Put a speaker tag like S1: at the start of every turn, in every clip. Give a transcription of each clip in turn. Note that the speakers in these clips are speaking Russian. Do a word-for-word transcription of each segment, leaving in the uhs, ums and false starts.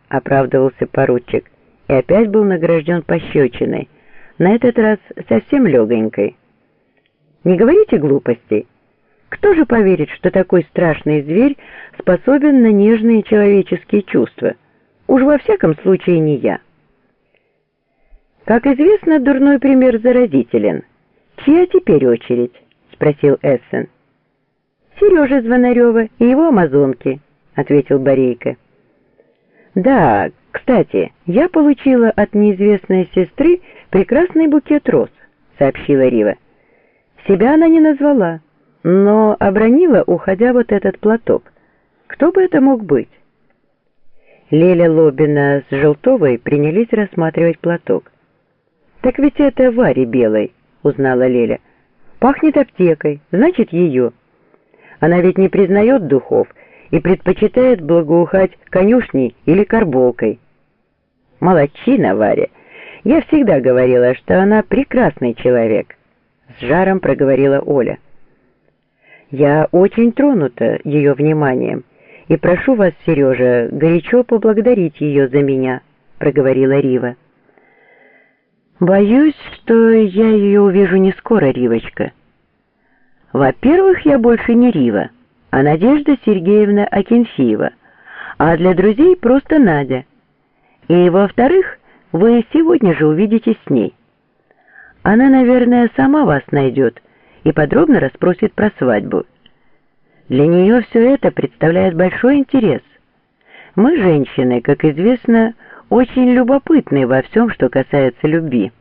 S1: оправдывался поручик, и опять был награжден пощечиной, на этот раз совсем легонькой. «Не говорите глупостей. Кто же поверит, что такой страшный зверь способен на нежные человеческие чувства? Уж во всяком случае не я». «Как известно, дурной пример заразителен. Чья теперь очередь?» — спросил Эссен. «Сережи Звонарева и его амазонки», — ответил Борейко. «Да, кстати, я получила от неизвестной сестры прекрасный букет роз», — сообщила Рива. «Себя она не назвала, но обронила, уходя, вот этот платок. Кто бы это мог быть?» Леля Лобина с Желтовой принялись рассматривать платок. «Так ведь это Варе Белой», — узнала Леля. «Пахнет аптекой, значит, ее. Она ведь не признает духов и предпочитает благоухать конюшней или карболкой». «Молодчина, Варя. Я всегда говорила, что она прекрасный человек», — с жаром проговорила Оля. «Я очень тронута ее вниманием и прошу вас, Сережа, горячо поблагодарить ее за меня», — проговорила Рива. «Боюсь, что я ее увижу не скоро, Ривочка. Во-первых, я больше не Рива, а Надежда Сергеевна Акинфеева, а для друзей просто Надя. И во-вторых, вы сегодня же увидитесь с ней. Она, наверное, сама вас найдет и подробно расспросит про свадьбу. Для нее все это представляет большой интерес. Мы, женщины, как известно, очень любопытны во всем, что касается любви».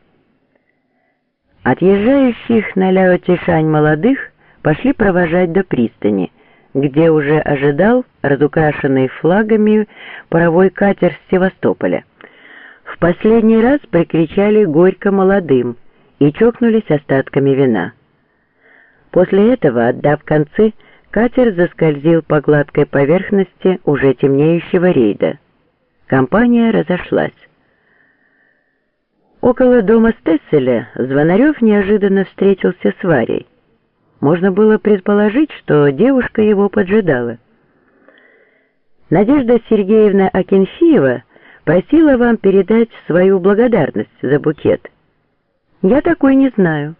S1: Отъезжающих на Ляо-Тишань молодых пошли провожать до пристани, где уже ожидал разукрашенный флагами паровой катер с Севастополя. В последний раз прикричали горько молодым и чокнулись остатками вина. После этого, отдав концы, катер заскользил по гладкой поверхности уже темнеющего рейда. Компания разошлась. Около дома Стесселя Звонарев неожиданно встретился с Варей. Можно было предположить, что девушка его поджидала. «Надежда Сергеевна Акинфеева просила вам передать свою благодарность за букет. Я такой не знаю».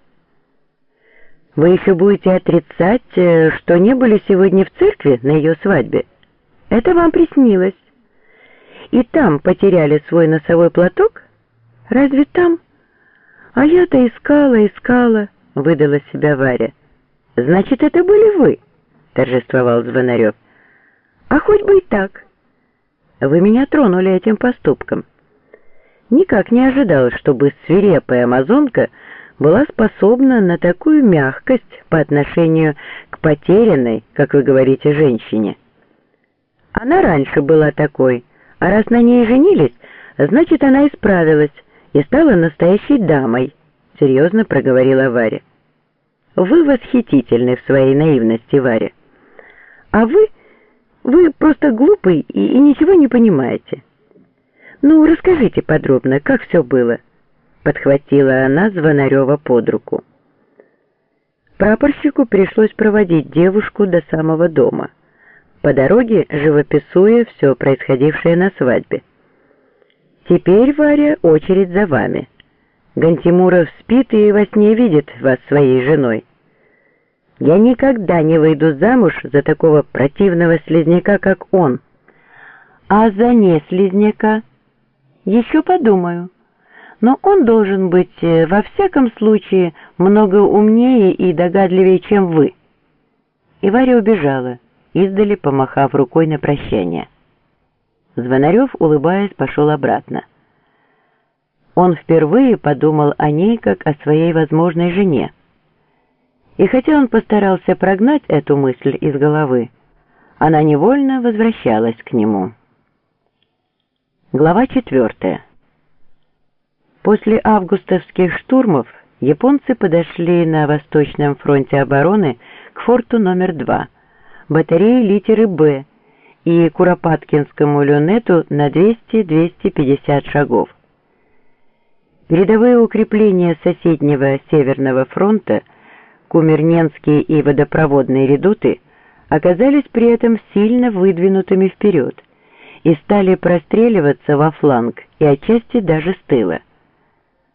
S1: «Вы еще будете отрицать, что не были сегодня в церкви на ее свадьбе? Это вам приснилось. И там потеряли свой носовой платок? Разве там? А я-то искала, искала», — выдала себя Варя. «Значит, это были вы?» — торжествовал Звонарев. «А хоть бы и так. Вы меня тронули этим поступком. Никак не ожидала, чтобы свирепая амазонка была способна на такую мягкость по отношению к потерянной, как вы говорите, женщине. Она раньше была такой, а раз на ней женились, значит, она исправилась и стала настоящей дамой», — серьезно проговорила Варя. «Вы восхитительны в своей наивности, Варя. А вы, вы просто глупый и, и ничего не понимаете. Ну, расскажите подробно, как все было», — подхватила она Звонарева под руку. Прапорщику пришлось проводить девушку до самого дома, по дороге живописуя все происходившее на свадьбе. «Теперь, Варя, очередь за вами. Гантимуров спит и во сне видит вас своей женой. Я никогда не выйду замуж за такого противного слизняка, как он. А за не слизняка? Еще подумаю. Но он должен быть во всяком случае много умнее и догадливее, чем вы». И Варя убежала, издали помахав рукой на прощание. Звонарев, улыбаясь, пошел обратно. Он впервые подумал о ней как о своей возможной жене. И хотя он постарался прогнать эту мысль из головы, она невольно возвращалась к нему. Глава четвертая. После августовских штурмов японцы подошли на Восточном фронте обороны к форту номер два, батареи литеры «Б» и Куропаткинскому люнету на двести — двести пятьдесят шагов. Передовые укрепления соседнего Северного фронта, Кумерненские и водопроводные редуты, оказались при этом сильно выдвинутыми вперед, и стали простреливаться во фланг и отчасти даже с тыла.